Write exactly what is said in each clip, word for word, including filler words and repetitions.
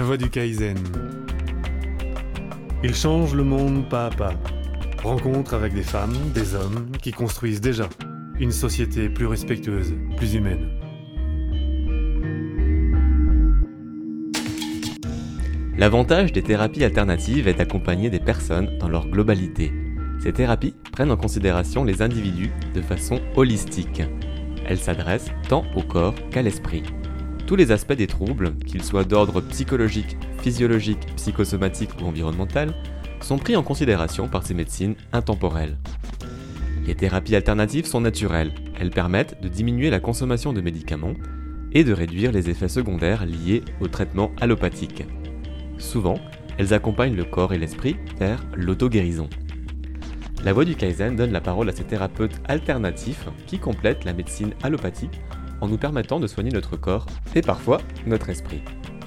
voie du Kaizen. Il change le monde pas à pas. Rencontre avec des femmes, des hommes qui construisent déjà une société plus respectueuse, plus humaine. L'avantage des thérapies alternatives est d'accompagner des personnes dans leur globalité. Ces thérapies prennent en considération les individus de façon holistique. Elles s'adressent tant au corps qu'à l'esprit. Tous les aspects des troubles, qu'ils soient d'ordre psychologique, physiologique, psychosomatique ou environnemental, sont pris en considération par ces médecines intemporelles. Les thérapies alternatives sont naturelles. Elles permettent de diminuer la consommation de médicaments et de réduire les effets secondaires liés au traitement allopathique. Souvent, elles accompagnent le corps et l'esprit vers l'auto-guérison. La voie du Kaizen donne la parole à ces thérapeutes alternatifs qui complètent la médecine allopathique en nous permettant de soigner notre corps et parfois notre esprit.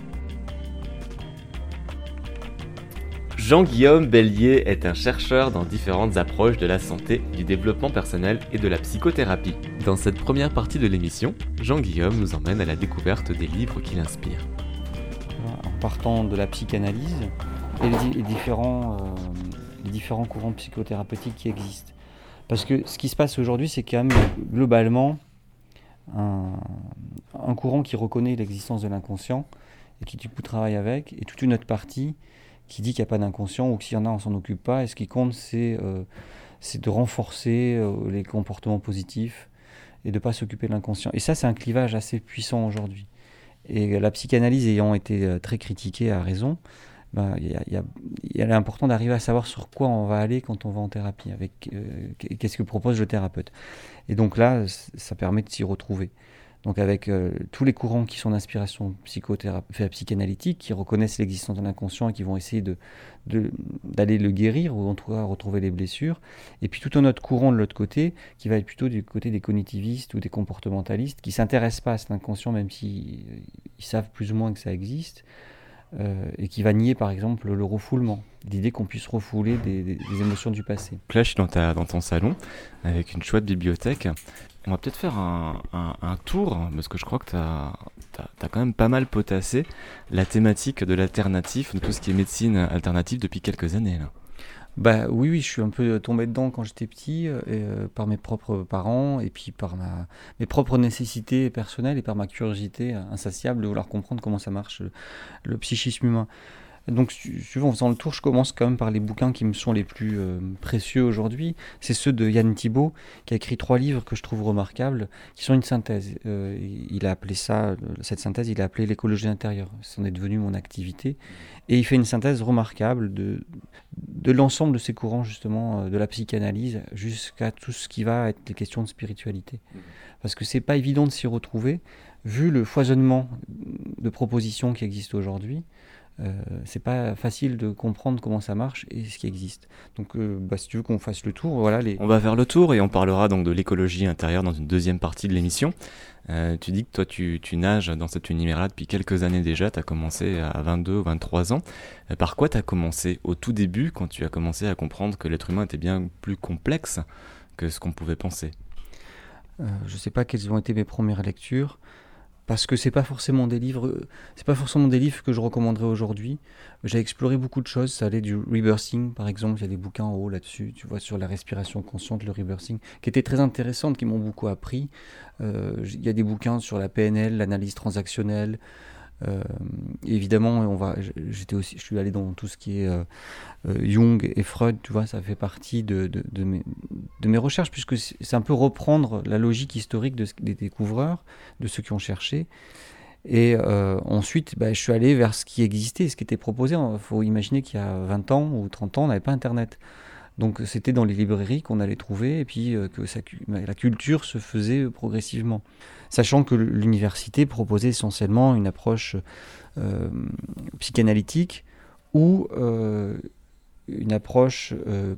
Jean-Guillaume Bellier est un chercheur dans différentes approches de la santé, du développement personnel et de la psychothérapie. Dans cette première partie de l'émission, Jean-Guillaume nous emmène à la découverte des livres qui l'inspirent. En partant de la psychanalyse et les, les, différents, euh, les différents courants psychothérapeutiques qui existent. Parce que ce qui se passe aujourd'hui, c'est quand même globalement un, un courant qui reconnaît l'existence de l'inconscient et qui du coup travaille avec, et toute une autre partie qui dit qu'il n'y a pas d'inconscient ou que s'il y en a, on ne s'en occupe pas. Et ce qui compte, c'est, euh, c'est de renforcer euh, les comportements positifs et de ne pas s'occuper de l'inconscient. Et ça, c'est un clivage assez puissant aujourd'hui. Et la psychanalyse ayant été très critiquée à raison, ben, y a, y a, il est important d'arriver à savoir sur quoi on va aller quand on va en thérapie, avec euh, qu'est-ce que propose le thérapeute. Et donc là, ça permet de s'y retrouver. Donc avec euh, tous les courants qui sont d'inspiration psychothérapeutique, psychanalytique, qui reconnaissent l'existence de l'inconscient et qui vont essayer de, de, d'aller le guérir ou en tout cas retrouver les blessures. Et puis tout un autre courant de l'autre côté, qui va être plutôt du côté des cognitivistes ou des comportementalistes, qui ne s'intéressent pas à cet inconscient, même s'ils ils savent plus ou moins que ça existe, euh, et qui va nier par exemple le refoulement, l'idée qu'on puisse refouler des, des, des émotions du passé. Là, je suis dans, ta, dans ton salon, avec une chouette bibliothèque. On va peut-être faire un, un, un tour, parce que je crois que tu as quand même pas mal potassé la thématique de l'alternatif, de tout ce qui est médecine alternative depuis quelques années. Là. Bah, oui, oui, je suis un peu tombé dedans quand j'étais petit, et, euh, par mes propres parents, et puis par ma, mes propres nécessités personnelles, et par ma curiosité insatiable de vouloir comprendre comment ça marche, le, le psychisme humain. Donc, suivant en faisant le tour, je commence quand même par les bouquins qui me sont les plus euh, précieux aujourd'hui. C'est ceux de Yann Thibault, qui a écrit trois livres que je trouve remarquables, qui sont une synthèse. Euh, il a appelé ça, cette synthèse, il a appelé l'écologie intérieure. Ça en est devenu mon activité. Et il fait une synthèse remarquable de, de l'ensemble de ces courants, justement, de la psychanalyse, jusqu'à tout ce qui va être des questions de spiritualité. Parce que c'est pas évident de s'y retrouver, vu le foisonnement de propositions qui existent aujourd'hui. Euh, c'est pas facile de comprendre comment ça marche et ce qui existe. Donc, euh, bah, si tu veux qu'on fasse le tour, voilà les. On va faire le tour et on parlera donc de l'écologie intérieure dans une deuxième partie de l'émission. Euh, tu dis que toi, tu, tu nages dans cet univers-là depuis quelques années déjà. Tu as commencé à vingt-deux ou vingt-trois ans. Euh, par quoi tu as commencé au tout début, quand tu as commencé à comprendre que l'être humain était bien plus complexe que ce qu'on pouvait penser? euh, Je sais pas quelles ont été mes premières lectures. Parce que c'est pas forcément des livres, c'est pas forcément des livres que je recommanderais aujourd'hui. J'ai exploré beaucoup de choses. Ça allait du rebirthing, par exemple. Il y a des bouquins en haut là-dessus, tu vois, sur la respiration consciente, le rebirthing, qui étaient très intéressantes, qui m'ont beaucoup appris. Euh, il y a des bouquins sur la P N L, l'analyse transactionnelle. Euh, évidemment, on va, j'étais aussi, je suis allé dans tout ce qui est euh, euh, Jung et Freud, tu vois, ça fait partie de, de, de, mes, de mes recherches, puisque c'est un peu reprendre la logique historique de, des découvreurs, de ceux qui ont cherché. Et euh, ensuite, bah, je suis allé vers ce qui existait, ce qui était proposé. Il faut imaginer qu'il y a vingt ans ou trente ans, on n'avait pas Internet. Donc c'était dans les librairies qu'on allait trouver, et puis euh, que ça, la culture se faisait progressivement. Sachant que l'université proposait essentiellement une approche euh, psychanalytique ou euh, une approche euh,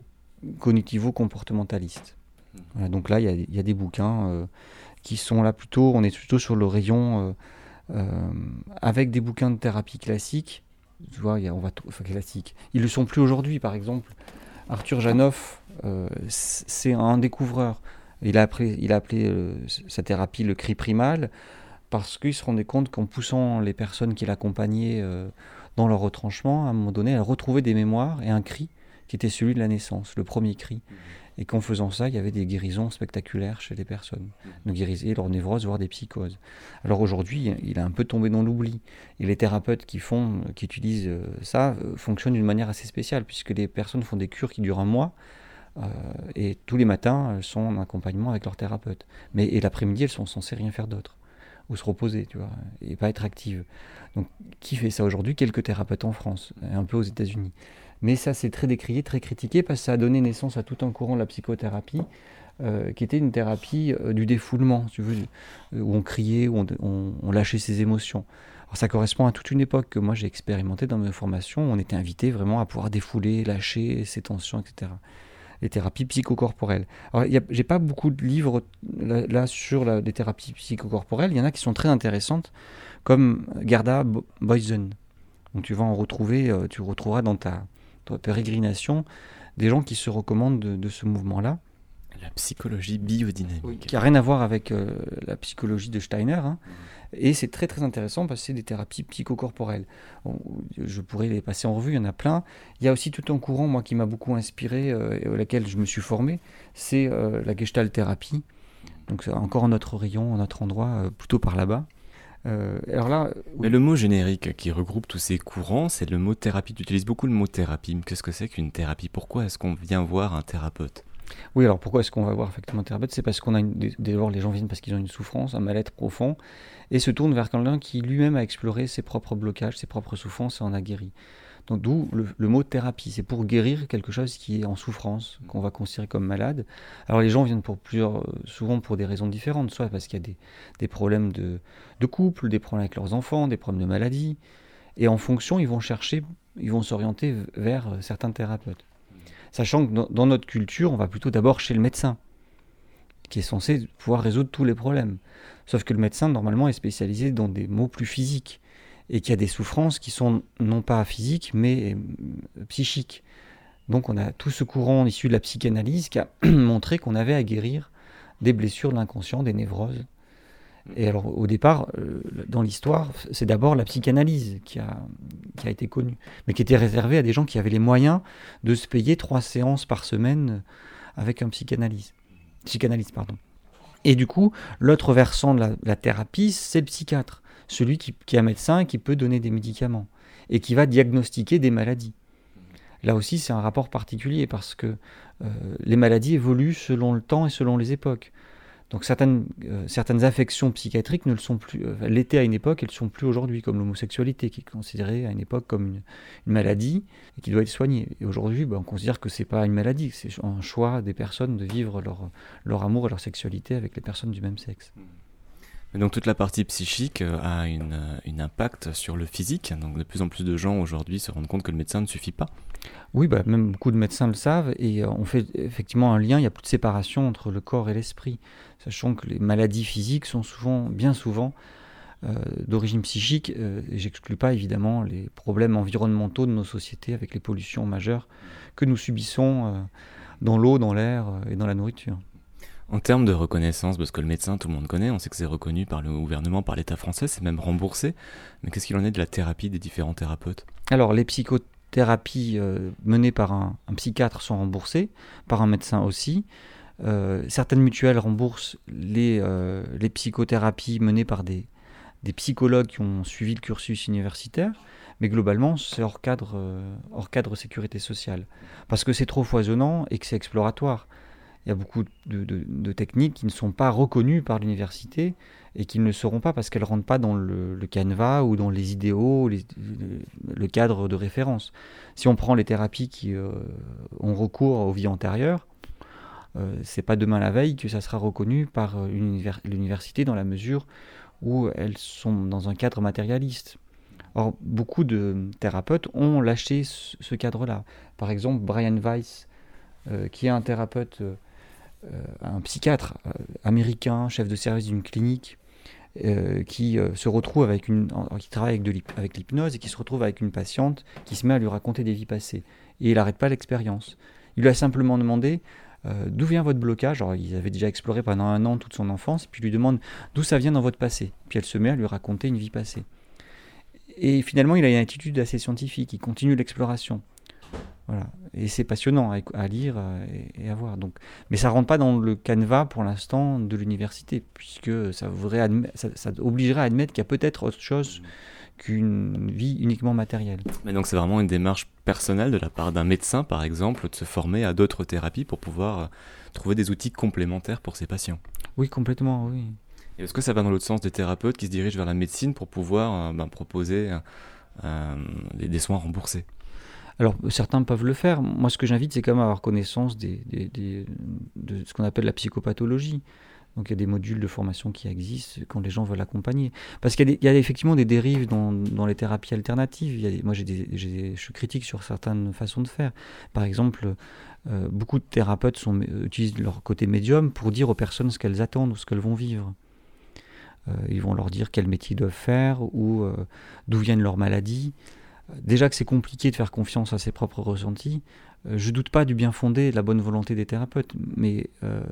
cognitivo-comportementaliste. Voilà, donc là, il y, y a des bouquins euh, qui sont là plutôt, on est plutôt sur le rayon euh, euh, avec des bouquins de thérapie classique. Tu vois, y a, on va enfin, classique. Ils le sont plus aujourd'hui, par exemple. Arthur Janov, euh, c'est un découvreur. Il a appelé, il a appelé euh, sa thérapie le cri primal parce qu'il se rendait compte qu'en poussant les personnes qui l'accompagnaient euh, dans leur retranchement, à un moment donné, elles retrouvaient des mémoires et un cri qui était celui de la naissance, le premier cri. Et qu'en faisant ça, il y avait des guérisons spectaculaires chez les personnes. De guérir leur névrose, voire des psychoses. Alors aujourd'hui, il a un peu tombé dans l'oubli. Et les thérapeutes qui font, qui utilisent ça fonctionnent d'une manière assez spéciale, puisque les personnes font des cures qui durent un mois, euh, et tous les matins, elles sont en accompagnement avec leur thérapeute. Mais et l'après-midi, elles sont censées rien faire d'autre, ou se reposer, tu vois, et pas être actives. Donc, qui fait ça aujourd'hui? Quelques thérapeutes en France, et un peu aux États-Unis. Mais ça, c'est très décrié, très critiqué, parce que ça a donné naissance à tout un courant de la psychothérapie, euh, qui était une thérapie euh, du défoulement, tu veux, où on criait, où on, on, on lâchait ses émotions. Alors ça correspond à toute une époque que moi j'ai expérimenté dans mes formations, où on était invité vraiment à pouvoir défouler, lâcher ses tensions, et cetera. Les thérapies psychocorporelles. Alors, y a, j'ai pas beaucoup de livres là, là sur la, les thérapies psychocorporelles. Il y en a qui sont très intéressantes, comme Gerda Boysen. Donc tu vas en retrouver, euh, tu retrouveras dans ta, ta pérégrination des gens qui se recommandent de, de ce mouvement-là. La psychologie biodynamique. Oui, qui n'a rien à voir avec euh, la psychologie de Steiner. Hein. Mmh. Et c'est très très intéressant parce que c'est des thérapies psychocorporelles. Bon, je pourrais les passer en revue, il y en a plein. Il y a aussi tout un courant, moi, qui m'a beaucoup inspiré, euh, et auquel je me suis formé, c'est euh, la Gestalt thérapie. Donc c'est encore un autre rayon, un autre endroit, euh, plutôt par là-bas. Euh, alors là, oui. Mais le mot générique qui regroupe tous ces courants, c'est le mot thérapie. Tu utilises beaucoup le mot thérapie. Mais qu'est-ce que c'est qu'une thérapie? Pourquoi est-ce qu'on vient voir un thérapeute? Oui, alors pourquoi est-ce qu'on va voir effectivement un thérapeute? C'est parce qu'on a une, d'abord les gens viennent parce qu'ils ont une souffrance, un mal-être profond, et se tournent vers quelqu'un qui lui-même a exploré ses propres blocages, ses propres souffrances et en a guéri. Donc d'où le, le mot thérapie, c'est pour guérir quelque chose qui est en souffrance, qu'on va considérer comme malade. Alors les gens viennent pour plusieurs, souvent pour des raisons différentes, soit parce qu'il y a des, des problèmes de, de couple, des problèmes avec leurs enfants, des problèmes de maladie, et en fonction, ils vont chercher, ils vont s'orienter vers certains thérapeutes. Sachant que dans notre culture, on va plutôt d'abord chez le médecin, qui est censé pouvoir résoudre tous les problèmes. Sauf que le médecin, normalement, est spécialisé dans des maux plus physiques, et qu'il y a des souffrances qui sont non pas physiques, mais psychiques. Donc on a tout ce courant issu de la psychanalyse qui a montré qu'on avait à guérir des blessures de l'inconscient, des névroses. Et alors au départ, euh, dans l'histoire, c'est d'abord la psychanalyse qui a, qui a été connue, mais qui était réservée à des gens qui avaient les moyens de se payer trois séances par semaine avec un psychanalyste. Psychanalyste, pardon. Et du coup, l'autre versant de la, la thérapie, c'est le psychiatre, celui qui, qui est un médecin et qui peut donner des médicaments et qui va diagnostiquer des maladies. Là aussi, c'est un rapport particulier parce que euh, les maladies évoluent selon le temps et selon les époques. Donc certaines, euh, certaines affections psychiatriques ne le sont plus. Euh, l'étaient à une époque, elles ne le sont plus aujourd'hui, comme l'homosexualité, qui est considérée à une époque comme une, une maladie et qui doit être soignée. Et aujourd'hui, bah, on considère que ce n'est pas une maladie, c'est un choix des personnes de vivre leur, leur amour et leur sexualité avec les personnes du même sexe. Donc toute la partie psychique a une, une impact sur le physique. Donc de plus en plus de gens aujourd'hui se rendent compte que le médecin ne suffit pas. Oui, bah, même beaucoup de médecins le savent et euh, on fait effectivement un lien, il n'y a plus de séparation entre le corps et l'esprit, sachant que les maladies physiques sont souvent, bien souvent euh, d'origine psychique. Euh, et j'exclus pas évidemment les problèmes environnementaux de nos sociétés avec les pollutions majeures que nous subissons euh, dans l'eau, dans l'air euh, et dans la nourriture. En termes de reconnaissance, parce que le médecin, tout le monde connaît, on sait que c'est reconnu par le gouvernement, par l'État français, c'est même remboursé. Mais qu'est-ce qu'il en est de la thérapie des différents thérapeutes? Alors, les psychothérapies euh, menées par un, un psychiatre sont remboursées, par un médecin aussi. Euh, certaines mutuelles remboursent les, euh, les psychothérapies menées par des, des psychologues qui ont suivi le cursus universitaire. Mais globalement, c'est hors cadre, euh, hors cadre sécurité sociale. Parce que c'est trop foisonnant et que c'est exploratoire. Il y a beaucoup de, de, de techniques qui ne sont pas reconnues par l'université et qui ne le seront pas parce qu'elles ne rentrent pas dans le, le canevas ou dans les idéaux, les, le, le cadre de référence. Si on prend les thérapies qui euh, ont recours aux vies antérieures, euh, ce n'est pas demain la veille que ça sera reconnu par l'univers, l'université dans la mesure où elles sont dans un cadre matérialiste. Or, beaucoup de thérapeutes ont lâché ce, ce cadre-là. Par exemple, Brian Weiss, euh, qui est un thérapeute... Euh, Euh, un psychiatre euh, américain, chef de service d'une clinique, euh, qui euh, se retrouve avec une, qui travaille avec, de l'hyp- avec l'hypnose et qui se retrouve avec une patiente qui se met à lui raconter des vies passées. Et il n'arrête pas l'expérience. Il lui a simplement demandé euh, d'où vient votre blocage. Alors, ils avaient déjà exploré pendant un an toute son enfance, puis il lui demande d'où ça vient dans votre passé. Puis elle se met à lui raconter une vie passée. Et finalement, il a une attitude assez scientifique, il continue l'exploration. Voilà. Et c'est passionnant à, à lire et, et à voir. Donc, mais ça ne rentre pas dans le canevas pour l'instant de l'université, puisque ça, voudrait admet, ça, ça obligerait à admettre qu'il y a peut-être autre chose qu'une vie uniquement matérielle. Mais donc c'est vraiment une démarche personnelle de la part d'un médecin, par exemple, de se former à d'autres thérapies pour pouvoir euh, trouver des outils complémentaires pour ses patients. Oui, complètement, oui. Et est-ce que ça va dans l'autre sens des thérapeutes qui se dirigent vers la médecine pour pouvoir euh, ben, proposer euh, des, des soins remboursés ? Alors, certains peuvent le faire. Moi, ce que j'invite, c'est quand même avoir connaissance des, des, des, de ce qu'on appelle la psychopathologie. Donc, il y a des modules de formation qui existent quand les gens veulent accompagner. Parce qu'il y a, des, il y a effectivement des dérives dans, dans les thérapies alternatives. Il y a des, moi, j'ai des, j'ai, je suis critique sur certaines façons de faire. Par exemple, euh, beaucoup de thérapeutes sont, euh, utilisent leur côté médium pour dire aux personnes ce qu'elles attendent ou ce qu'elles vont vivre. Euh, ils vont leur dire quel métier ils doivent faire ou euh, d'où viennent leurs maladies. Déjà que c'est compliqué de faire confiance à ses propres ressentis, euh, je ne doute pas du bien fondé et de la bonne volonté des thérapeutes, mais euh,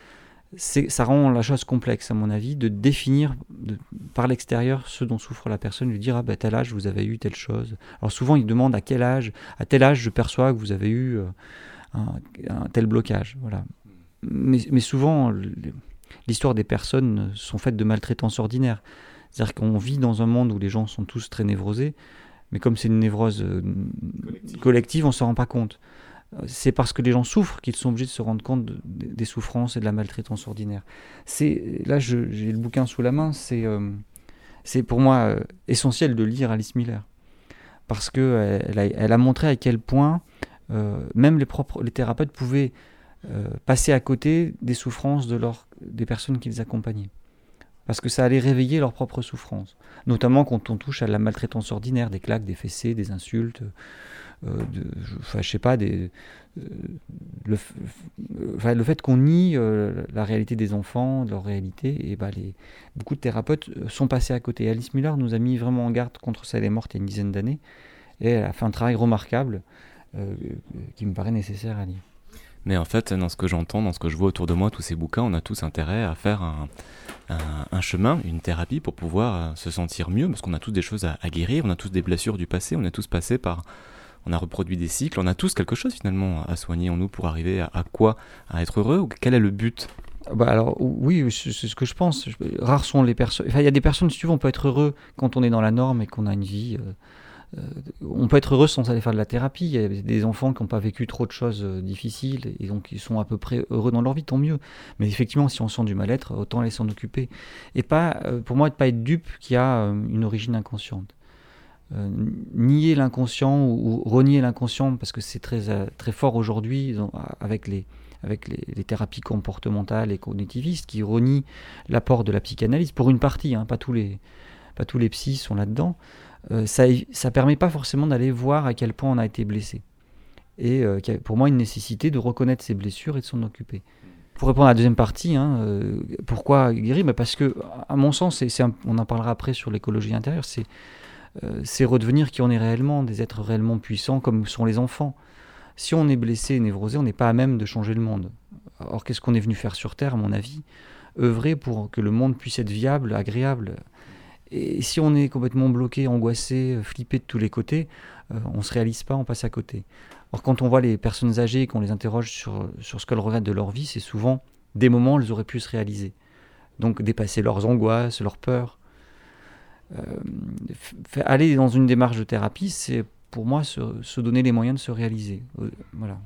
c'est, ça rend la chose complexe, à mon avis, de définir de, par l'extérieur ce dont souffre la personne, lui dire « Ah ben, à tel âge, vous avez eu telle chose ». Alors souvent, ils demandent à quel âge, à tel âge, je perçois que vous avez eu euh, un, un tel blocage. Voilà. Mais, mais souvent, l'histoire des personnes sont faites de maltraitance ordinaire. C'est-à-dire qu'on vit dans un monde où les gens sont tous très névrosés, mais comme c'est une névrose euh, collective. collective, on ne s'en rend pas compte. C'est parce que les gens souffrent qu'ils sont obligés de se rendre compte de, de, des souffrances et de la maltraitance ordinaire. C'est, là, je, j'ai le bouquin sous la main, c'est, euh, c'est pour moi euh, essentiel de lire Alice Miller. Parce qu'elle elle a, elle a montré à quel point euh, même les, propres, les thérapeutes pouvaient euh, passer à côté des souffrances de leur, des personnes qu'ils accompagnaient. Parce que ça allait réveiller leurs propres souffrances. Notamment quand on touche à la maltraitance ordinaire, des claques, des fessées, des insultes, euh, de, enfin, je sais pas, des, euh, le, euh, enfin, le fait qu'on nie euh, la réalité des enfants, leur réalité, et bah, les, beaucoup de thérapeutes sont passés à côté. Alice Miller nous a mis vraiment en garde contre ça, elle est morte il y a une dizaine d'années, et elle a fait un travail remarquable euh, qui me paraît nécessaire à lire. Mais en fait, dans ce que j'entends, dans ce que je vois autour de moi, tous ces bouquins, on a tous intérêt à faire un, un, un chemin, une thérapie pour pouvoir se sentir mieux, parce qu'on a tous des choses à, à guérir, on a tous des blessures du passé, on est tous passés par... On a reproduit des cycles, on a tous quelque chose finalement à soigner en nous pour arriver à, à quoi ? À être heureux, ou quel est le but ? Bah alors oui, c'est ce que je pense. Rares sont les personnes... Enfin, il y a des personnes, si tu veux, on peut être heureux quand on est dans la norme et qu'on a une vie... Euh... Euh, on peut être heureux sans aller faire de la thérapie. Il y a des enfants qui n'ont pas vécu trop de choses euh, difficiles et donc ils sont à peu près heureux dans leur vie, tant mieux. Mais effectivement, si on sent du mal-être, autant aller s'en occuper. Et pas, euh, pour moi, de ne pas être dupe qui a euh, une origine inconsciente. Euh, nier l'inconscient ou, ou renier l'inconscient, parce que c'est très, euh, très fort aujourd'hui avec, les, avec les, les thérapies comportementales et cognitivistes qui renient l'apport de la psychanalyse, pour une partie, hein, pas tous les, pas tous les psys sont là-dedans. Euh, ça ne permet pas forcément d'aller voir à quel point on a été blessé. Et euh, pour moi, une nécessité de reconnaître ses blessures et de s'en occuper. Pour répondre à la deuxième partie, hein, euh, pourquoi guérir ? bah Parce que, à mon sens, c'est, c'est un, on en parlera après sur l'écologie intérieure, c'est, euh, c'est redevenir qui on est réellement, des êtres réellement puissants comme sont les enfants. Si on est blessé et névrosé, on n'est pas à même de changer le monde. Or, qu'est-ce qu'on est venu faire sur Terre, à mon avis ? Œuvrer pour que le monde puisse être viable, agréable. Et si on est complètement bloqué, angoissé, flippé de tous les côtés, euh, on ne se réalise pas, on passe à côté. Or, quand on voit les personnes âgées et qu'on les interroge sur, sur ce qu'elles regrettent de leur vie, c'est souvent des moments où elles auraient pu se réaliser. Donc, dépasser leurs angoisses, leurs peurs. Euh, f- aller dans une démarche de thérapie, c'est pour moi se, se donner les moyens de se réaliser. Euh, voilà.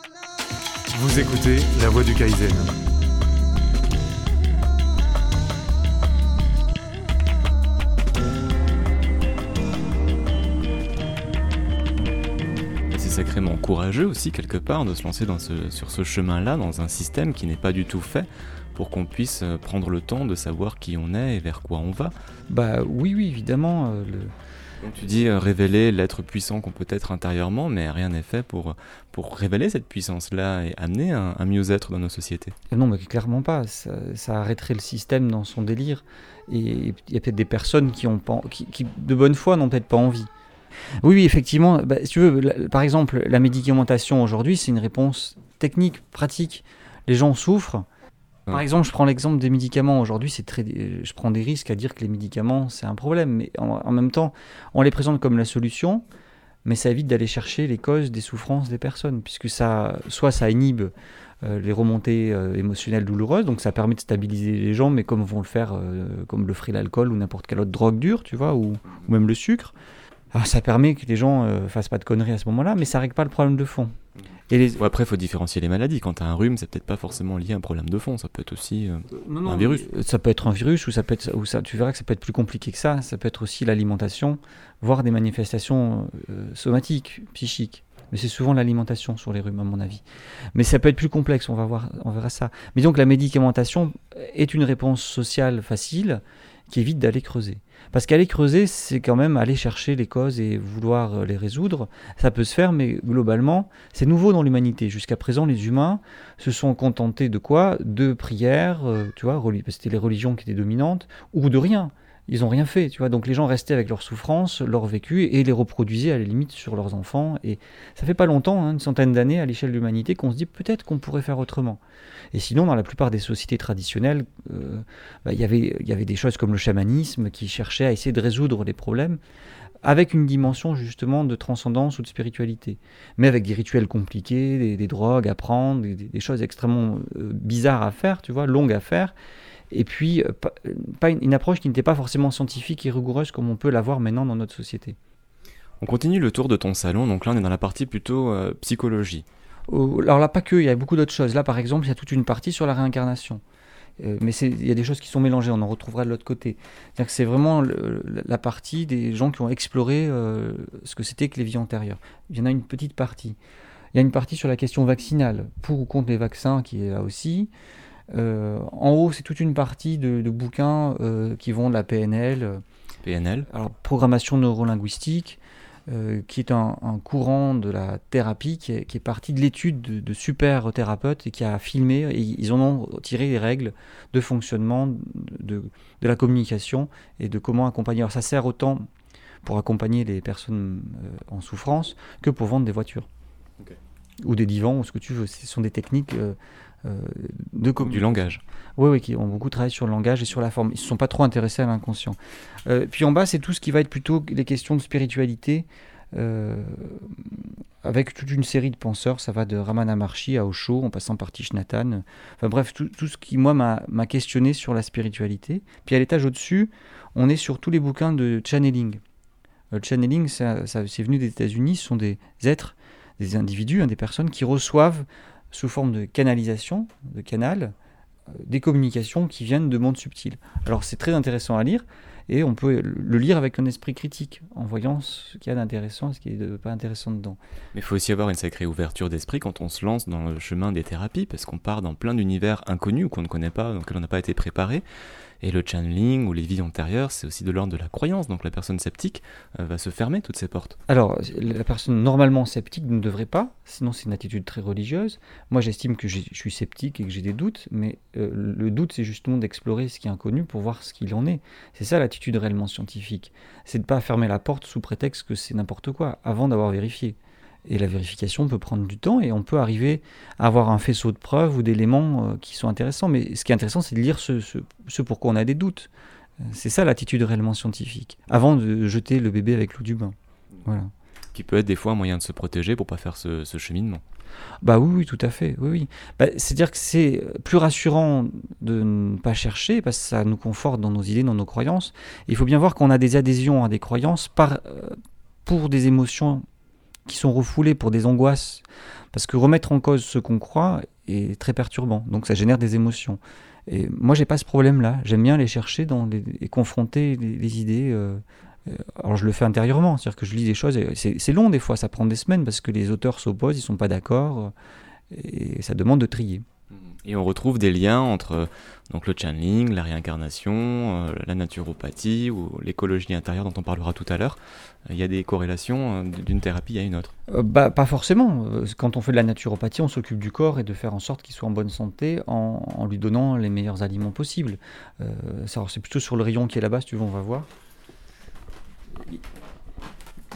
Vous écoutez La Voix du Kaizen. Sacrément courageux aussi quelque part de se lancer dans ce, sur ce chemin-là, dans un système qui n'est pas du tout fait pour qu'on puisse prendre le temps de savoir qui on est et vers quoi on va. Bah oui, oui, évidemment. Euh, le... Donc tu dis euh, révéler l'être puissant qu'on peut être intérieurement, mais rien n'est fait pour, pour révéler cette puissance-là et amener un, un mieux-être dans nos sociétés. Non, mais clairement pas. Ça, ça arrêterait le système dans son délire. Et il y a peut-être des personnes qui, ont pas, qui, qui de bonne foi, n'ont peut-être pas envie. Oui, oui, effectivement. Bah, si tu veux, la, par exemple, la médicamentation aujourd'hui, c'est une réponse technique, pratique. Les gens souffrent. Par exemple, je prends l'exemple des médicaments. Aujourd'hui, c'est très, je prends des risques à dire que les médicaments, c'est un problème. Mais en, en même temps, on les présente comme la solution, mais ça évite d'aller chercher les causes des souffrances des personnes, puisque ça, soit ça inhibe euh, les remontées euh, émotionnelles douloureuses, donc ça permet de stabiliser les gens, mais comme vont le faire, euh, comme le ferait l'alcool ou n'importe quelle autre drogue dure, tu vois, ou, ou même le sucre. Alors, ça permet que les gens ne euh, fassent pas de conneries à ce moment-là, mais ça ne règle pas le problème de fond. Et les... ouais, après, il faut différencier les maladies. Quand tu as un rhume, c'est peut-être pas forcément lié à un problème de fond. Ça peut être aussi euh, non, non, un virus. Ça peut être un virus, ou, ça peut être, ou ça, tu verras que ça peut être plus compliqué que ça. Ça peut être aussi l'alimentation, voire des manifestations euh, somatiques, psychiques. Mais c'est souvent l'alimentation sur les rhumes, à mon avis. Mais ça peut être plus complexe, on, va voir, on verra ça. Mais donc la médicamentation est une réponse sociale facile qui évite d'aller creuser. Parce qu'aller creuser, c'est quand même aller chercher les causes et vouloir les résoudre. Ça peut se faire, mais globalement, c'est nouveau dans l'humanité. Jusqu'à présent, les humains se sont contentés de quoi ? De prières, euh, tu vois, c'était les religions qui étaient dominantes, ou de rien. Ils n'ont rien fait, tu vois. Donc les gens restaient avec leurs souffrances, leur vécu, et les reproduisaient à la limite sur leurs enfants. Et ça fait pas longtemps, hein, une centaine d'années à l'échelle de l'humanité, qu'on se dit peut-être qu'on pourrait faire autrement. Et sinon, dans la plupart des sociétés traditionnelles, euh, bah, y avait, y avait des choses comme le chamanisme qui cherchait à essayer de résoudre les problèmes avec une dimension justement de transcendance ou de spiritualité. Mais avec des rituels compliqués, des, des drogues à prendre, des, des choses extrêmement euh, bizarres à faire, tu vois, longues à faire. Et puis, euh, pas, pas une, une approche qui n'était pas forcément scientifique et rigoureuse comme on peut l'avoir maintenant dans notre société. On continue le tour de ton salon, donc là on est dans la partie plutôt euh, psychologie. Alors là, pas que, il y a beaucoup d'autres choses. Là, par exemple, il y a toute une partie sur la réincarnation. Euh, mais il y a des choses qui sont mélangées, on en retrouvera de l'autre côté. C'est-à-dire que c'est vraiment le, la partie des gens qui ont exploré euh, ce que c'était que les vies antérieures. Il y en a une petite partie. Il y a une partie sur la question vaccinale, pour ou contre les vaccins, qui est là aussi. Euh, en haut, c'est toute une partie de, de bouquins euh, qui vont de la P N L. P N L Alors, programmation neurolinguistique. Euh, qui est un, un courant de la thérapie qui est, qui est parti de l'étude de, de super thérapeutes et qui a filmé, et ils en ont tiré les règles de fonctionnement de, de, de la communication et de comment accompagner. Alors ça sert autant pour accompagner les personnes euh, en souffrance que pour vendre des voitures. Okay. Ou des divans, ou ce que tu veux. Ce sont des techniques euh, euh, de communication. Du langage. Oui, oui, qui ont beaucoup travaillé sur le langage et sur la forme. Ils ne se sont pas trop intéressés à l'inconscient. Euh, puis en bas, c'est tout ce qui va être plutôt les questions de spiritualité, euh, avec toute une série de penseurs. Ça va de Ramana Maharshi à Osho, en passant par Thich Nhat Hanh. Enfin bref, tout, tout ce qui, moi, m'a, m'a questionné sur la spiritualité. Puis à l'étage au-dessus, on est sur tous les bouquins de channeling. Le channeling, ça, ça, c'est venu des États-Unis. Ce sont des êtres, des individus, hein, des personnes qui reçoivent sous forme de canalisation, de canal, des communications qui viennent de mondes subtils. Alors c'est très intéressant à lire, et on peut le lire avec un esprit critique, en voyant ce qu'il y a d'intéressant et ce qui n'est pas intéressant dedans. Mais il faut aussi avoir une sacrée ouverture d'esprit quand on se lance dans le chemin des thérapies, parce qu'on part dans plein d'univers inconnus ou qu'on ne connaît pas, dans lesquels on n'a pas été préparé. Et le channeling ou les vies antérieures, c'est aussi de l'ordre de la croyance. Donc la personne sceptique euh, va se fermer toutes ses portes. Alors, la personne normalement sceptique ne devrait pas, sinon c'est une attitude très religieuse. Moi, j'estime que je suis sceptique et que j'ai des doutes, mais euh, le doute, c'est justement d'explorer ce qui est inconnu pour voir ce qu'il en est. C'est ça l'attitude réellement scientifique. C'est de ne pas fermer la porte sous prétexte que c'est n'importe quoi, avant d'avoir vérifié. Et la vérification peut prendre du temps et on peut arriver à avoir un faisceau de preuves ou d'éléments euh, qui sont intéressants. Mais ce qui est intéressant, c'est de lire ce, ce, ce pourquoi on a des doutes. C'est ça l'attitude réellement scientifique, avant de jeter le bébé avec l'eau du bain. Voilà. Qui peut être des fois un moyen de se protéger pour ne pas faire ce, ce cheminement. Bah oui, oui, tout à fait. Oui, oui. Bah, c'est-à-dire que c'est plus rassurant de ne pas chercher, parce que ça nous conforte dans nos idées, dans nos croyances. Et il faut bien voir qu'on a des adhésions à des croyances par, euh, pour des émotions qui sont refoulés pour des angoisses, parce que remettre en cause ce qu'on croit est très perturbant, donc ça génère des émotions. Et moi, j'ai pas ce problème-là. J'aime bien les chercher dans les, et confronter les, les idées. Euh, alors je le fais intérieurement, c'est-à-dire que je lis des choses. Et c'est, c'est long des fois, ça prend des semaines parce que les auteurs s'opposent, ils sont pas d'accord, et ça demande de trier. Et on retrouve des liens entre donc le channeling, la réincarnation, euh, la naturopathie ou l'écologie intérieure dont on parlera tout à l'heure. Il y a des corrélations d'une thérapie à une autre. euh, bah, Pas forcément. Quand on fait de la naturopathie, on s'occupe du corps et de faire en sorte qu'il soit en bonne santé en, en lui donnant les meilleurs aliments possibles. Euh, ça, c'est plutôt sur le rayon qui est là-bas, si tu veux, on va voir.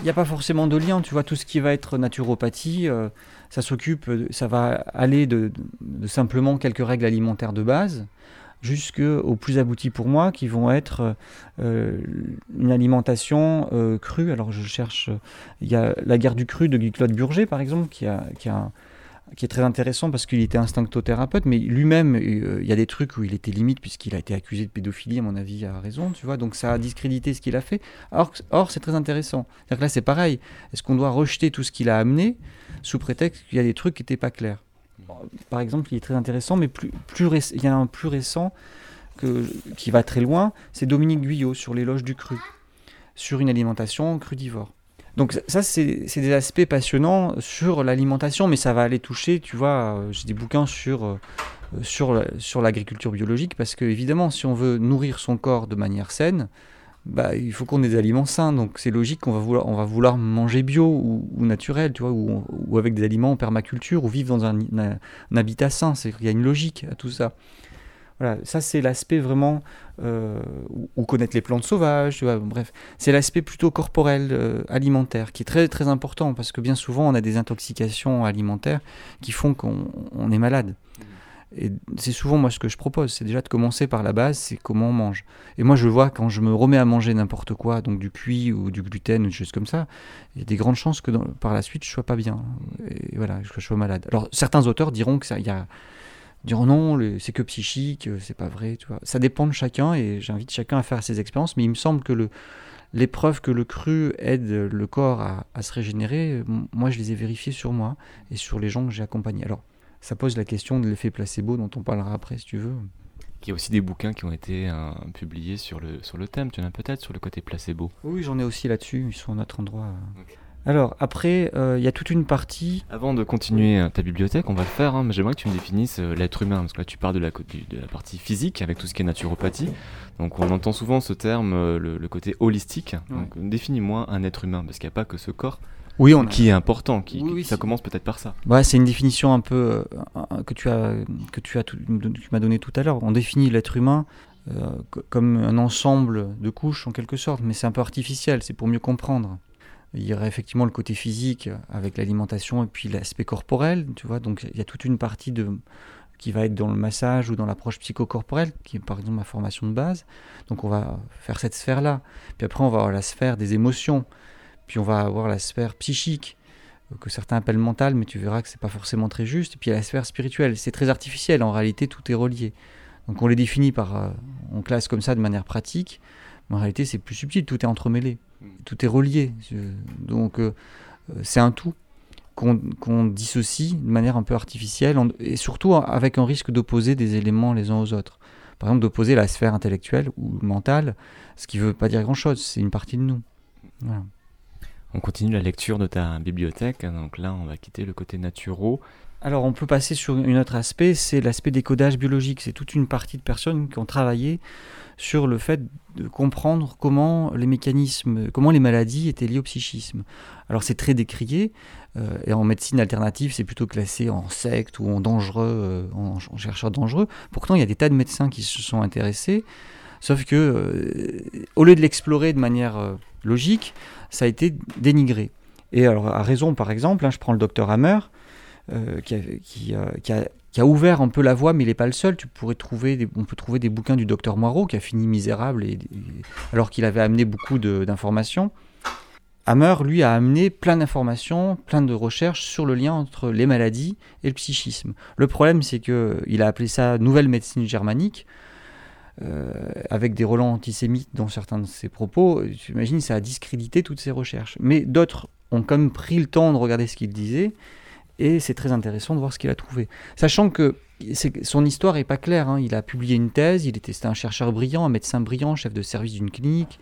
il n'y a pas forcément de lien, tu vois, tout ce qui va être naturopathie, euh, ça s'occupe, ça va aller de, de simplement quelques règles alimentaires de base, jusqu'aux plus aboutis pour moi, qui vont être euh, une alimentation euh, crue. Alors je cherche, il y a La guerre du cru de Guy Claude Burger, par exemple, qui, a, qui, a un, qui est très intéressant parce qu'il était instinctothérapeute, mais lui-même, euh, il y a des trucs où il était limite, puisqu'il a été accusé de pédophilie, à mon avis, à raison, tu vois, donc ça a discrédité ce qu'il a fait. Or, or c'est très intéressant. C'est-à-dire que là, c'est pareil. Est-ce qu'on doit rejeter tout ce qu'il a amené sous prétexte qu'il y a des trucs qui n'étaient pas clairs? Par exemple, il est très intéressant, mais plus, plus réc- il y a un plus récent que, qui va très loin, c'est Dominique Guyot sur l'éloge du cru, sur une alimentation crudivore. Donc ça, c'est, c'est des aspects passionnants sur l'alimentation, mais ça va aller toucher, tu vois, euh, j'ai des bouquins sur, euh, sur, sur l'agriculture biologique, parce que évidemment, si on veut nourrir son corps de manière saine, bah, il faut qu'on ait des aliments sains, donc c'est logique qu'on va vouloir, on va vouloir manger bio ou, ou naturel, tu vois, ou, ou avec des aliments en permaculture, ou vivre dans un, un, un habitat sain. C'est, il y a une logique à tout ça. Voilà, ça c'est l'aspect vraiment, euh, ou, ou connaître les plantes sauvages, tu vois, bref, c'est l'aspect plutôt corporel, euh, alimentaire, qui est très très important, parce que bien souvent on a des intoxications alimentaires qui font qu'on on est malade. Et c'est souvent moi ce que je propose, c'est déjà de commencer par la base, c'est comment on mange. Et moi je vois quand je me remets à manger n'importe quoi, donc du cuit ou du gluten ou des choses comme ça, il y a des grandes chances que dans, par la suite je sois pas bien, et voilà, que je sois malade. Alors certains auteurs diront que ça, il y a, diront non, le, c'est que psychique, c'est pas vrai, tu vois. Ça dépend de chacun et j'invite chacun à faire ses expériences, mais il me semble que le, les preuves que le cru aide le corps à, à se régénérer, moi je les ai vérifiées sur moi et sur les gens que j'ai accompagnés. Alors ça pose la question de l'effet placebo dont on parlera après si tu veux. Il y a aussi des bouquins qui ont été euh, publiés sur le, sur le thème, tu en as peut-être sur le côté placebo. Oui, j'en ai aussi là-dessus, ils sont à notre endroit. Okay. Alors après, il euh, y a toute une partie... Avant de continuer euh, ta bibliothèque, on va le faire, hein, mais j'aimerais que tu me définisses euh, l'être humain, parce que là tu parles de la, de la partie physique avec tout ce qui est naturopathie, donc on entend souvent ce terme, euh, le, le côté holistique, ouais. Donc définis-moi un être humain, parce qu'il n'y a pas que ce corps. Oui, on a... qui est important, qui, oui, oui, ça c'est... commence peut-être par ça. Ouais, c'est une définition un peu euh, que tu as que tu as tout, tu m'as donné tout à l'heure. On définit l'être humain euh, comme un ensemble de couches en quelque sorte, mais c'est un peu artificiel. C'est pour mieux comprendre. Il y aurait effectivement le côté physique avec l'alimentation et puis l'aspect corporel, tu vois. Donc il y a toute une partie de qui va être dans le massage ou dans l'approche psychocorporelle, qui est par exemple ma formation de base. Donc on va faire cette sphère-là. Puis après on va avoir la sphère des émotions. Puis on va avoir la sphère psychique, que certains appellent mentale, mais tu verras que c'est pas forcément très juste. Et puis il y a la sphère spirituelle, c'est très artificiel, en réalité tout est relié. Donc on les définit par, euh, on classe comme ça de manière pratique, mais en réalité c'est plus subtil, tout est entremêlé, tout est relié. Donc euh, c'est un tout qu'on, qu'on dissocie de manière un peu artificielle, en, et surtout avec un risque d'opposer des éléments les uns aux autres. Par exemple d'opposer la sphère intellectuelle ou mentale, ce qui veut pas dire grand-chose, c'est une partie de nous. Voilà. On continue la lecture de ta bibliothèque, donc là on va quitter le côté naturo. Alors on peut passer sur un autre aspect, c'est l'aspect des codages biologiques. C'est toute une partie de personnes qui ont travaillé sur le fait de comprendre comment les mécanismes, comment les maladies étaient liées au psychisme. Alors c'est très décrié, euh, et en médecine alternative c'est plutôt classé en secte ou en dangereux, euh, en, en chercheur dangereux. Pourtant il y a des tas de médecins qui se sont intéressés, sauf que euh, au lieu de l'explorer de manière euh, logique, ça a été dénigré. Et alors, à raison, par exemple, hein, je prends le docteur Hammer, euh, qui, a, qui, a, qui, a, qui a ouvert un peu la voie, mais il n'est pas le seul. Tu pourrais trouver des, on peut trouver des bouquins du docteur Moirot, qui a fini misérable, et, et, alors qu'il avait amené beaucoup de, d'informations. Hammer, lui, a amené plein d'informations, plein de recherches sur le lien entre les maladies et le psychisme. Le problème, c'est qu'il a appelé ça « nouvelle médecine germanique », Euh, avec des relents antisémites dans certains de ses propos, j'imagine ça a discrédité toutes ses recherches. Mais d'autres ont quand même pris le temps de regarder ce qu'il disait, et c'est très intéressant de voir ce qu'il a trouvé. Sachant que c'est, son histoire n'est pas claire, hein. Il a publié une thèse, il était, c'était un chercheur brillant, un médecin brillant, chef de service d'une clinique,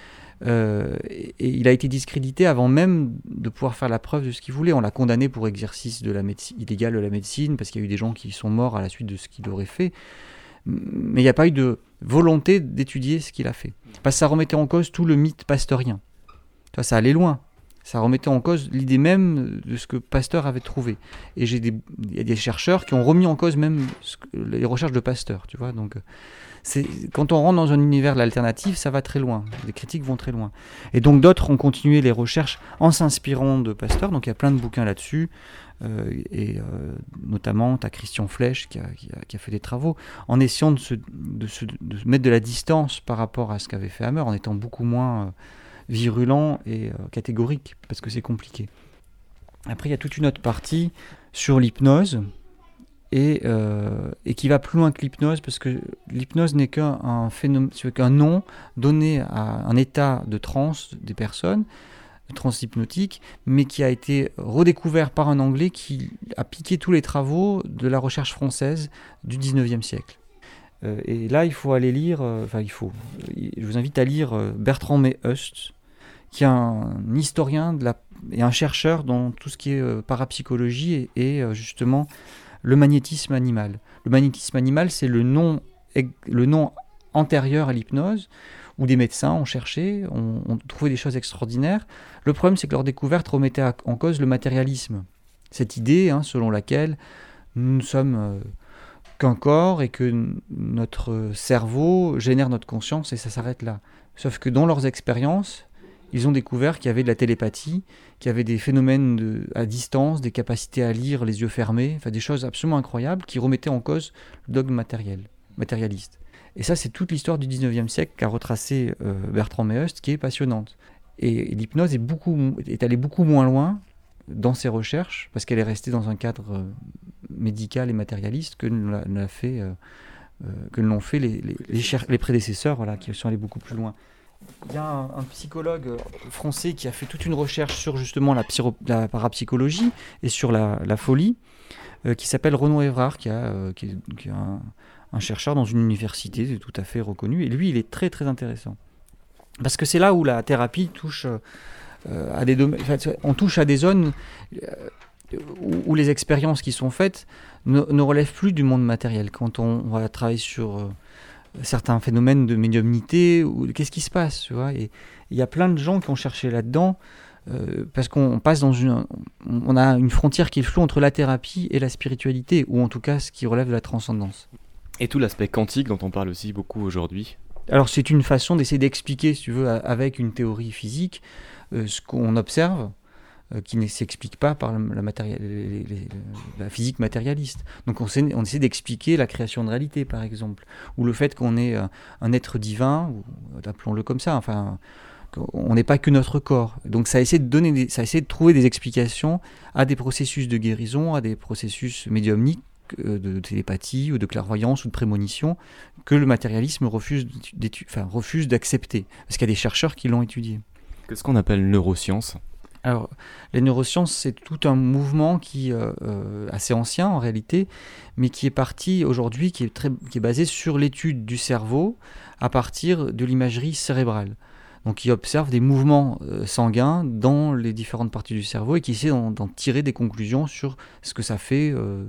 euh, et, et il a été discrédité avant même de pouvoir faire la preuve de ce qu'il voulait. On l'a condamné pour exercice de la médecine, illégal de la médecine, parce qu'il y a eu des gens qui sont morts à la suite de ce qu'il aurait fait. Mais il n'y a pas eu de volonté d'étudier ce qu'il a fait. Parce que ça remettait en cause tout le mythe pasteurien. Tu vois, ça allait loin. Ça remettait en cause l'idée même de ce que Pasteur avait trouvé. Et j'ai des, il y a des chercheurs qui ont remis en cause même ce que, les recherches de Pasteur. Tu vois, donc c'est, quand on rentre dans un univers de l'alternative, ça va très loin. Les critiques vont très loin. Et donc d'autres ont continué les recherches en s'inspirant de Pasteur. Donc il y a plein de bouquins là-dessus. Euh, et euh, notamment, tu as Christian Flech qui a, qui, a, qui a fait des travaux en essayant de se, de, se, de se mettre de la distance par rapport à ce qu'avait fait Hammer, en étant beaucoup moins euh, virulent et euh, catégorique, parce que c'est compliqué. Après, il y a toute une autre partie sur l'hypnose, et, euh, et qui va plus loin que l'hypnose, parce que l'hypnose n'est qu'un un phénomène, qu'un nom donné à un état de transe des personnes, de transe hypnotique, mais qui a été redécouvert par un Anglais qui a piqué tous les travaux de la recherche française du dix-neuvième siècle. Euh, et là, il faut aller lire, euh, enfin il faut, je vous invite à lire euh, Bertrand May-Hust, qui est un historien de la, et un chercheur dans tout ce qui est euh, parapsychologie et, et euh, justement le magnétisme animal. Le magnétisme animal, c'est le nom, le nom antérieur à l'hypnose, où des médecins ont cherché, ont, ont trouvé des choses extraordinaires. Le problème, c'est que leur découverte remettait à, en cause le matérialisme. Cette idée, hein, selon laquelle nous ne sommes euh, qu'un corps et que n- notre cerveau génère notre conscience et ça s'arrête là. Sauf que dans leurs expériences, ils ont découvert qu'il y avait de la télépathie, qu'il y avait des phénomènes de, à distance, des capacités à lire les yeux fermés, enfin des choses absolument incroyables qui remettaient en cause le dogme matériel, matérialiste. Et ça, c'est toute l'histoire du dix-neuvième siècle qu'a retracé euh, Bertrand May-Hust, qui est passionnante. Et, et l'hypnose est, beaucoup, est allée beaucoup moins loin dans ses recherches, parce qu'elle est restée dans un cadre euh, médical et matérialiste que ne l'a, ne l'a fait, euh, euh, que ne l'ont fait les, les, les, cher- les prédécesseurs, voilà, qui sont allés beaucoup plus loin. Il y a un, un psychologue français qui a fait toute une recherche sur justement la, psyro, la parapsychologie et sur la, la folie, euh, qui s'appelle Renaud Evrard, qui, a, euh, qui est, qui est un, un chercheur dans une université tout à fait reconnu. Et lui, il est très très intéressant. Parce que c'est là où la thérapie touche euh, à des domaines, enfin, on touche à des zones euh, où, où les expériences qui sont faites ne, ne relèvent plus du monde matériel. Quand on, on va travailler sur... Euh, certains phénomènes de médiumnité, ou qu'est-ce qui se passe, tu vois, et il y a plein de gens qui ont cherché là-dedans, euh, parce qu'on passe dans une... On a une frontière qui est floue entre la thérapie et la spiritualité, ou en tout cas ce qui relève de la transcendance. Et tout l'aspect quantique dont on parle aussi beaucoup aujourd'hui. Alors c'est une façon d'essayer d'expliquer, si tu veux, avec une théorie physique, euh, ce qu'on observe, euh, qui ne s'explique pas par la, la, matéri- les, les, la physique matérialiste. Donc on, sait, on essaie d'expliquer la création de réalité, par exemple, ou le fait qu'on est euh, un être divin, ou, appelons-le comme ça, enfin, on n'est pas que notre corps. Donc ça essaie de donner, des, ça essaie de trouver des explications à des processus de guérison, à des processus médiumniques, euh, de, de télépathie ou de clairvoyance ou de prémonition, que le matérialisme refuse, enfin, refuse d'accepter, parce qu'il y a des chercheurs qui l'ont étudié. Qu'est-ce qu'on appelle neurosciences ? Alors, les neurosciences, c'est tout un mouvement qui est euh, assez ancien en réalité, mais qui est parti aujourd'hui, qui est, très, qui est basé sur l'étude du cerveau à partir de l'imagerie cérébrale. Donc, il observe des mouvements euh, sanguins dans les différentes parties du cerveau et qui essaie d'en, d'en tirer des conclusions sur ce que ça fait, euh,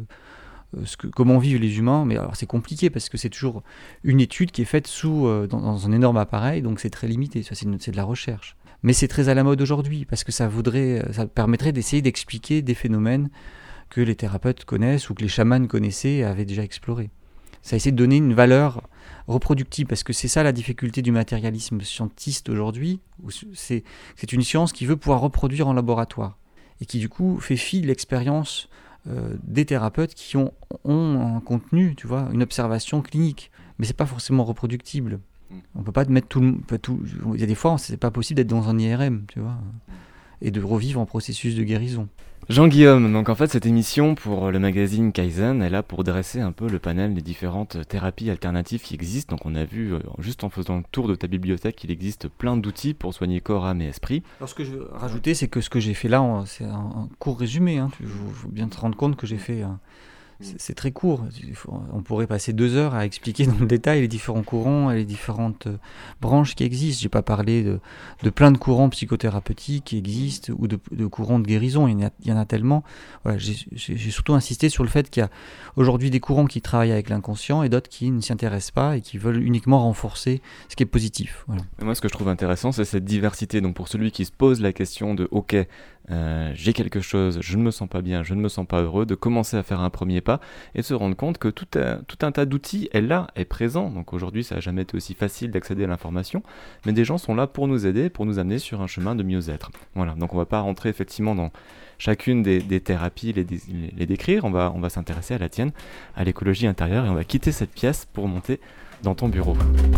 ce que, comment vivent les humains. Mais alors, c'est compliqué parce que c'est toujours une étude qui est faite sous, euh, dans, dans un énorme appareil, donc c'est très limité. Ça, c'est, une, c'est de la recherche. Mais c'est très à la mode aujourd'hui, parce que ça, voudrait, ça permettrait d'essayer d'expliquer des phénomènes que les thérapeutes connaissent ou que les chamans connaissaient et avaient déjà explorés. Ça essaie de donner une valeur reproductible, parce que c'est ça la difficulté du matérialisme scientiste aujourd'hui. C'est, c'est une science qui veut pouvoir reproduire en laboratoire, et qui du coup fait fi de l'expérience euh, des thérapeutes qui ont, ont un contenu, tu vois, une observation clinique. Mais c'est pas forcément reproductible. On peut pas mettre tout le tout, il y a des fois c'est pas possible d'être dans un I R M, tu vois, et de revivre en processus de guérison. Jean-Guillaume, donc en fait cette émission pour le magazine Kaizen est là pour dresser un peu le panel des différentes thérapies alternatives qui existent. Donc on a vu, juste en faisant le tour de ta bibliothèque, qu'il existe plein d'outils pour soigner corps, âme et esprit. Alors ce que je veux rajouter, c'est que ce que j'ai fait là, c'est un, un court résumé, hein. Il faut bien te rendre compte que j'ai fait... Un... C'est, c'est très court. On pourrait passer deux heures à expliquer dans le détail les différents courants et les différentes branches qui existent. Je n'ai pas parlé de, de plein de courants psychothérapeutiques qui existent ou de, de courants de guérison. Il y en a, il y en a tellement. Voilà, j'ai, j'ai, j'ai surtout insisté sur le fait qu'il y a aujourd'hui des courants qui travaillent avec l'inconscient et d'autres qui ne s'y intéressent pas et qui veulent uniquement renforcer ce qui est positif. Voilà. Et moi, ce que je trouve intéressant, c'est cette diversité. Donc pour celui qui se pose la question de « Ok, euh, j'ai quelque chose, je ne me sens pas bien, je ne me sens pas heureux », de commencer à faire un premier pas, et de se rendre compte que tout, un, tout un tas d'outils est là, est présent. Donc aujourd'hui, ça n'a jamais été aussi facile d'accéder à l'information, mais des gens sont là pour nous aider, pour nous amener sur un chemin de mieux-être. Voilà, donc on ne va pas rentrer effectivement dans chacune des, des thérapies, les, les, les décrire, on va, on va s'intéresser à la tienne, à l'écologie intérieure, et on va quitter cette pièce pour monter dans ton bureau.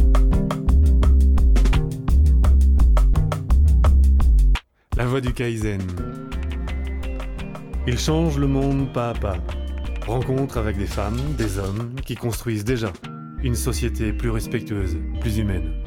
La voie du Kaizen. Il change le monde pas à pas. Rencontre avec des femmes, des hommes qui construisent déjà une société plus respectueuse, plus humaine.